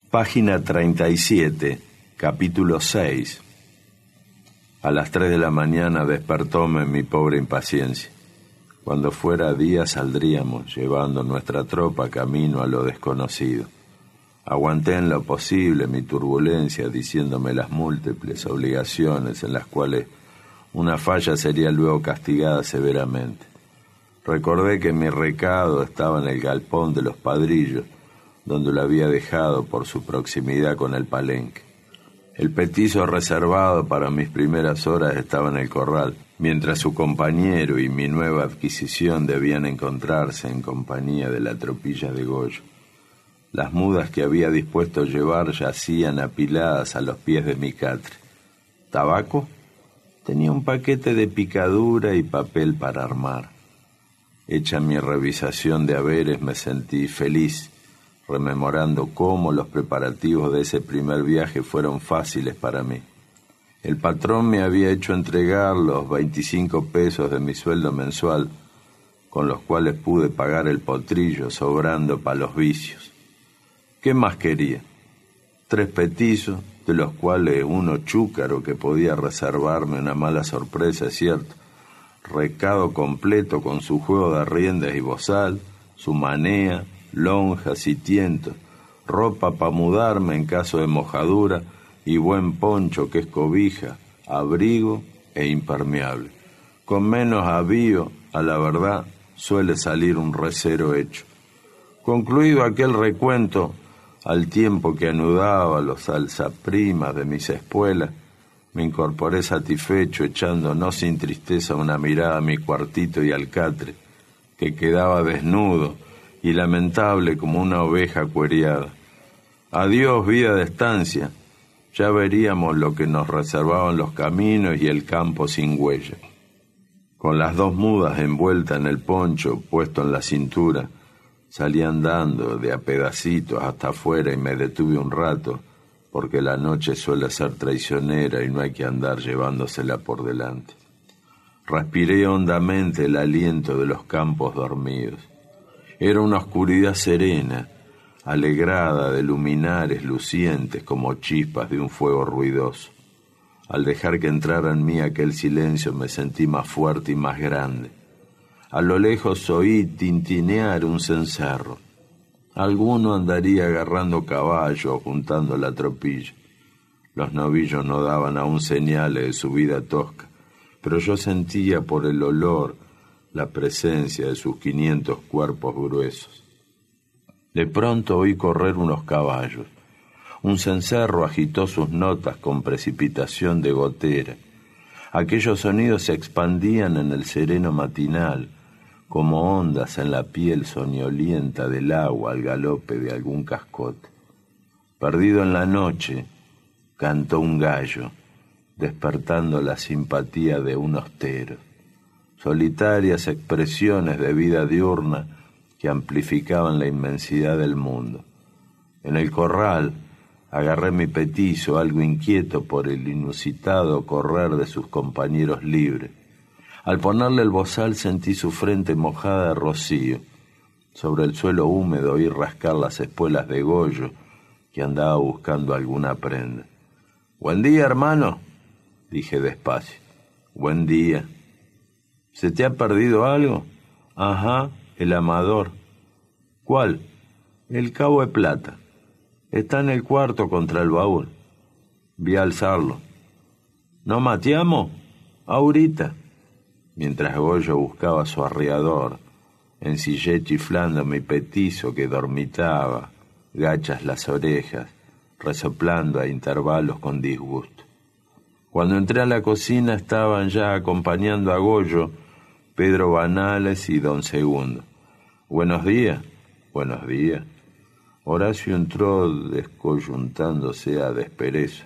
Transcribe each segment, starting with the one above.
Página 37, capítulo 6. A las 3 de la mañana despertóme mi pobre impaciencia. Cuando fuera día saldríamos, llevando nuestra tropa camino a lo desconocido. Aguanté en lo posible mi turbulencia, diciéndome las múltiples obligaciones en las cuales una falla sería luego castigada severamente. Recordé que mi recado estaba en el galpón de los Padrillos, donde lo había dejado por su proximidad con el palenque. El petizo reservado para mis primeras horas estaba en el corral, mientras su compañero y mi nueva adquisición debían encontrarse en compañía de la tropilla de Goyo. Las mudas que había dispuesto llevar yacían apiladas a los pies de mi catre. ¿Tabaco? Tenía un paquete de picadura y papel para armar. Hecha mi revisación de haberes, me sentí feliz, rememorando cómo los preparativos de ese primer viaje fueron fáciles para mí. El patrón me había hecho entregar los 25 pesos de mi sueldo mensual, con los cuales pude pagar el potrillo, sobrando para los vicios. ¿Qué más quería? 3 petizos, de los cuales uno chúcaro que podía reservarme una mala sorpresa, es cierto, recado completo con su juego de riendas y bozal, su manea, lonjas y tientos, ropa para mudarme en caso de mojadura y buen poncho que es cobija, abrigo e impermeable. Con menos avío, a la verdad, suele salir un recero hecho. Concluido aquel recuento, al tiempo que anudaba los alzaprimas de mis espuelas, me incorporé satisfecho, echando no sin tristeza una mirada a mi cuartito y al catre, que quedaba desnudo y lamentable como una oveja cueriada. Adiós, vida de estancia. Ya veríamos lo que nos reservaban los caminos y el campo sin huella. Con las 2 mudas envueltas en el poncho puesto en la cintura, salí andando de a pedacitos hasta afuera y me detuve un rato, porque la noche suele ser traicionera y no hay que andar llevándosela por delante. Respiré hondamente el aliento de los campos dormidos. Era una oscuridad serena, alegrada de luminares lucientes como chispas de un fuego ruidoso. Al dejar que entrara en mí aquel silencio me sentí más fuerte y más grande. A lo lejos oí tintinear un cencerro. Alguno andaría agarrando caballo o juntando la tropilla. Los novillos no daban aún señales de su vida tosca, pero yo sentía por el olor la presencia de sus 500 cuerpos gruesos. De pronto oí correr unos caballos. Un cencerro agitó sus notas con precipitación de gotera. Aquellos sonidos se expandían en el sereno matinal, como ondas en la piel soñolienta del agua al galope de algún cascote. Perdido en la noche, cantó un gallo, despertando la simpatía de un hostero. Solitarias expresiones de vida diurna que amplificaban la inmensidad del mundo. En el corral agarré mi petizo, algo inquieto por el inusitado correr de sus compañeros libres. Al ponerle el bozal sentí su frente mojada de rocío. Sobre el suelo húmedo oí rascar las espuelas de Goyo, que andaba buscando alguna prenda. «Buen día, hermano», dije despacio. «Buen día». «¿Se te ha perdido algo?» «Ajá, el amador». «¿Cuál?» «El cabo de plata. Está en el cuarto contra el baúl. Vi a alzarlo». «¿No mateamos?» «Ahorita». Mientras Goyo buscaba su arriador, ensillé chiflando mi petizo que dormitaba, gachas las orejas, resoplando a intervalos con disgusto. Cuando entré a la cocina estaban ya acompañando a Goyo Pedro Banales y don Segundo. «Buenos días». «Buenos días». Horacio entró descoyuntándose a desperezo.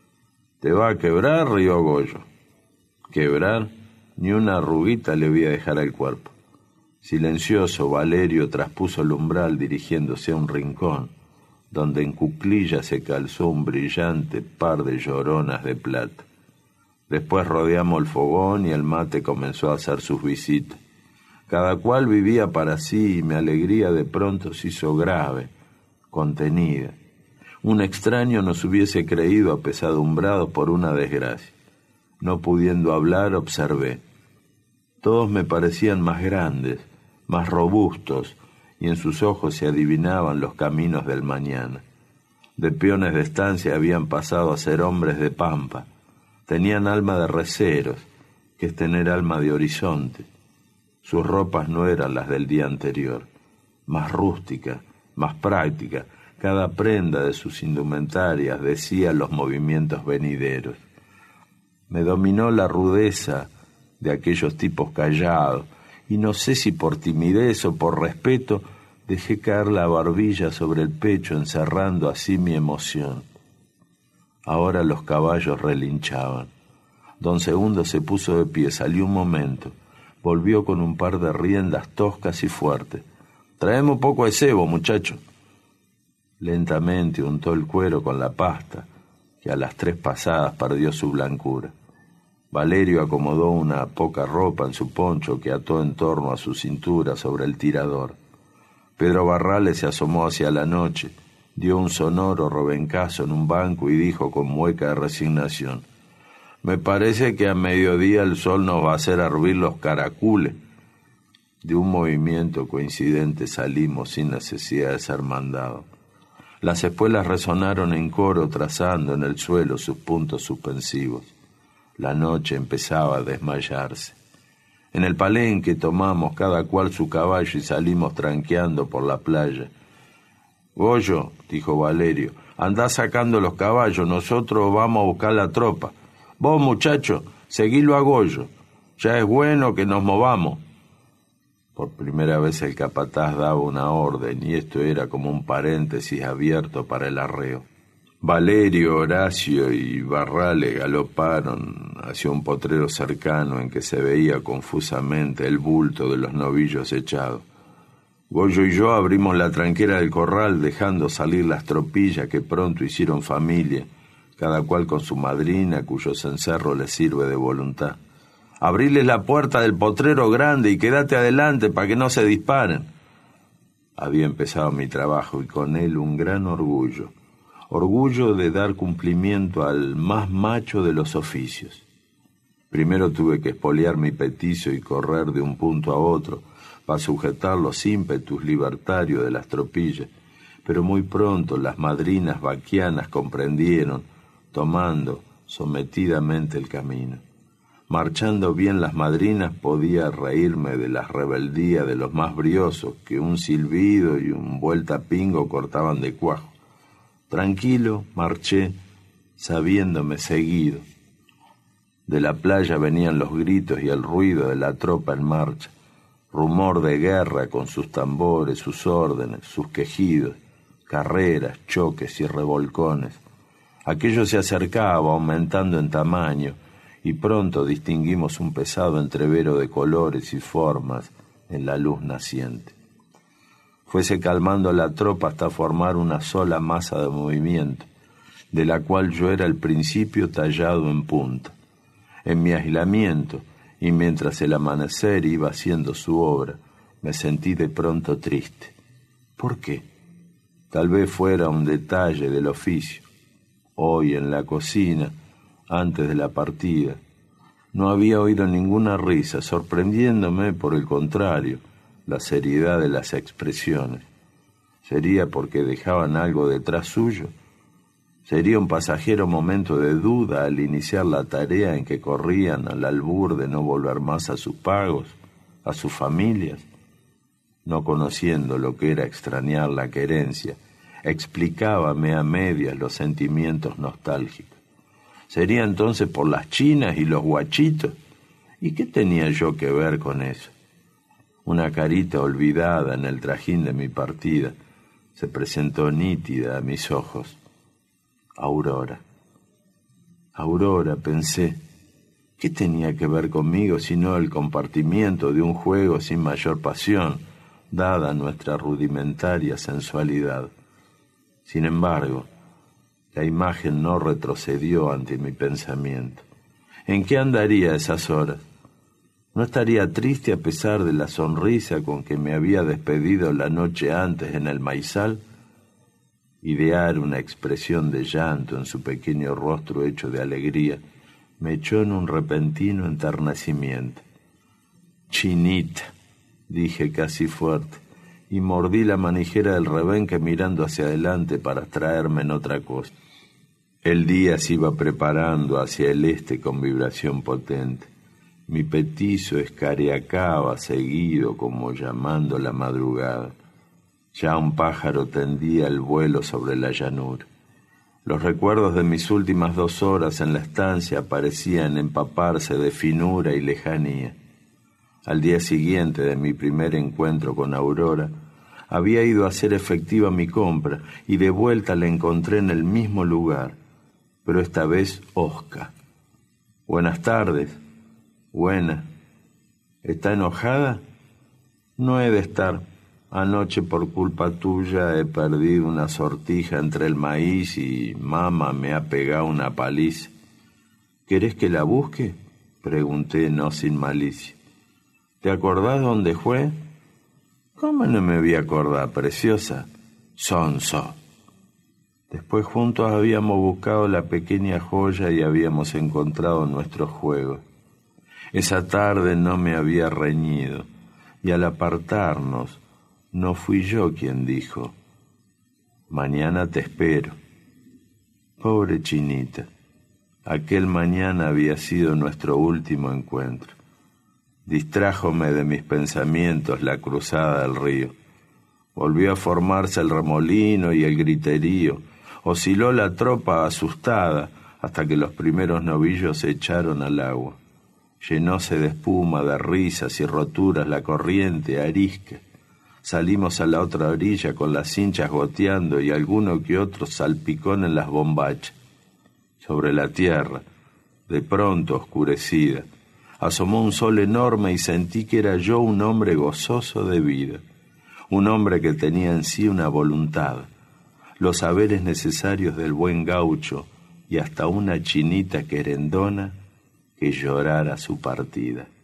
«¿Te va a quebrar?» rió Goyo. «¿Quebrar? Ni una arruguita le voy a dejar al cuerpo». Silencioso, Valerio traspuso el umbral dirigiéndose a un rincón, donde en cuclillas se calzó un brillante par de lloronas de plata. Después rodeamos el fogón y el mate comenzó a hacer sus visitas. Cada cual vivía para sí y mi alegría de pronto se hizo grave, contenida. Un extraño nos hubiese creído apesadumbrados por una desgracia. No pudiendo hablar, observé. Todos me parecían más grandes, más robustos, y en sus ojos se adivinaban los caminos del mañana. De peones de estancia habían pasado a ser hombres de pampa. Tenían alma de receros, que es tener alma de horizonte. Sus ropas no eran las del día anterior, más rústicas, más prácticas. Cada prenda de sus indumentarias decía los movimientos venideros. Me dominó la rudeza de aquellos tipos callados, y no sé si por timidez o por respeto dejé caer la barbilla sobre el pecho, encerrando así mi emoción. Ahora los caballos relinchaban. Don Segundo se puso de pie, salió un momento, volvió con un par de riendas toscas y fuertes. «Traeme un poco de cebo, muchacho». Lentamente untó el cuero con la pasta, que a las 3 pasadas perdió su blancura. Valerio acomodó una poca ropa en su poncho que ató en torno a su cintura sobre el tirador. Pedro Barrales se asomó hacia la noche, dio un sonoro rebencazo en un banco y dijo con mueca de resignación: «Me parece que a mediodía el sol nos va a hacer hervir los caracules». De un movimiento coincidente salimos sin necesidad de ser mandados. Las espuelas resonaron en coro trazando en el suelo sus puntos suspensivos. La noche empezaba a desmayarse. En el palenque tomamos cada cual su caballo y salimos tranqueando por la playa. «Goyo», dijo Valerio, «andá sacando los caballos, nosotros vamos a buscar la tropa. Vos, muchacho, seguilo a Goyo. Ya es bueno que nos movamos». Por primera vez el capataz daba una orden, y esto era como un paréntesis abierto para el arreo. Valerio, Horacio y Barrales galoparon hacia un potrero cercano en que se veía confusamente el bulto de los novillos echados. Goyo y yo abrimos la tranquera del corral, dejando salir las tropillas que pronto hicieron familia, cada cual con su madrina, cuyo cencerro les sirve de voluntad. «Abriles la puerta del potrero grande y quédate adelante para que no se disparen». Había empezado mi trabajo y con él un gran orgullo de dar cumplimiento al más macho de los oficios. Primero tuve que espolear mi peticio y correr de un punto a otro para sujetar los ímpetus libertarios de las tropillas, pero muy pronto las madrinas vaquianas comprendieron, tomando sometidamente el camino. Marchando bien las madrinas podía reírme de las rebeldías de los más briosos, que un silbido y un vueltapingo cortaban de cuajo. Tranquilo marché, sabiéndome seguido. De la playa venían los gritos y el ruido de la tropa en marcha, rumor de guerra con sus tambores, sus órdenes, sus quejidos, carreras, choques y revolcones. Aquello se acercaba, aumentando en tamaño, y pronto distinguimos un pesado entrevero de colores y formas en la luz naciente. Fuese calmando la tropa hasta formar una sola masa de movimiento, de la cual yo era el principio tallado en punta. En mi aislamiento, y mientras el amanecer iba haciendo su obra, me sentí de pronto triste. ¿Por qué? Tal vez fuera un detalle del oficio. Hoy en la cocina, antes de la partida, no había oído ninguna risa, sorprendiéndome, por el contrario, la seriedad de las expresiones. ¿Sería porque dejaban algo detrás suyo? ¿Sería un pasajero momento de duda al iniciar la tarea en que corrían al albur de no volver más a sus pagos, a sus familias? No conociendo lo que era extrañar la querencia, explicábame a medias los sentimientos nostálgicos. ¿Sería entonces por las chinas y los guachitos? ¿Y qué tenía yo que ver con eso? Una carita olvidada en el trajín de mi partida se presentó nítida a mis ojos. Aurora. Aurora, pensé. ¿Qué tenía que ver conmigo sino el compartimiento de un juego sin mayor pasión, dada nuestra rudimentaria sensualidad? Sin embargo, la imagen no retrocedió ante mi pensamiento. ¿En qué andaría a esas horas? ¿No estaría triste a pesar de la sonrisa con que me había despedido la noche antes en el maizal? Idear una expresión de llanto en su pequeño rostro hecho de alegría me echó en un repentino enternecimiento. «Chinita», dije casi fuerte, y mordí la manijera del rebenque mirando hacia adelante para abstraerme en otra cosa. El día se iba preparando hacia el este con vibración potente. Mi petizo escariacaba seguido como llamando la madrugada. Ya un pájaro tendía el vuelo sobre la llanura. Los recuerdos de mis últimas 2 horas en la estancia parecían empaparse de finura y lejanía. Al día siguiente de mi primer encuentro con Aurora, había ido a hacer efectiva mi compra y de vuelta la encontré en el mismo lugar, pero esta vez hosca. «Buenas tardes». «Buena». «¿Está enojada?» «No he de estar. Anoche por culpa tuya he perdido una sortija entre el maíz y mamá me ha pegado una paliza». «¿Querés que la busque?», pregunté no sin malicia. «¿Te acordás dónde fue?» «¿Cómo no me voy a acordar, preciosa? Sonso». Después juntos habíamos buscado la pequeña joya y habíamos encontrado nuestro juego. Esa tarde no me había reñido, y al apartarnos, no fui yo quien dijo: «Mañana te espero». Pobre Chinita, aquel mañana había sido nuestro último encuentro. Distrájome de mis pensamientos la cruzada del río. Volvió a formarse el remolino y el griterío. Osciló la tropa asustada hasta que los primeros novillos se echaron al agua. Llenóse de espuma, de risas y roturas la corriente arisca. Salimos a la otra orilla con las cinchas goteando y alguno que otro salpicón en las bombachas. Sobre la tierra, de pronto oscurecida, asomó un sol enorme y sentí que era yo un hombre gozoso de vida, un hombre que tenía en sí una voluntad, los saberes necesarios del buen gaucho y hasta una chinita querendona que llorara su partida.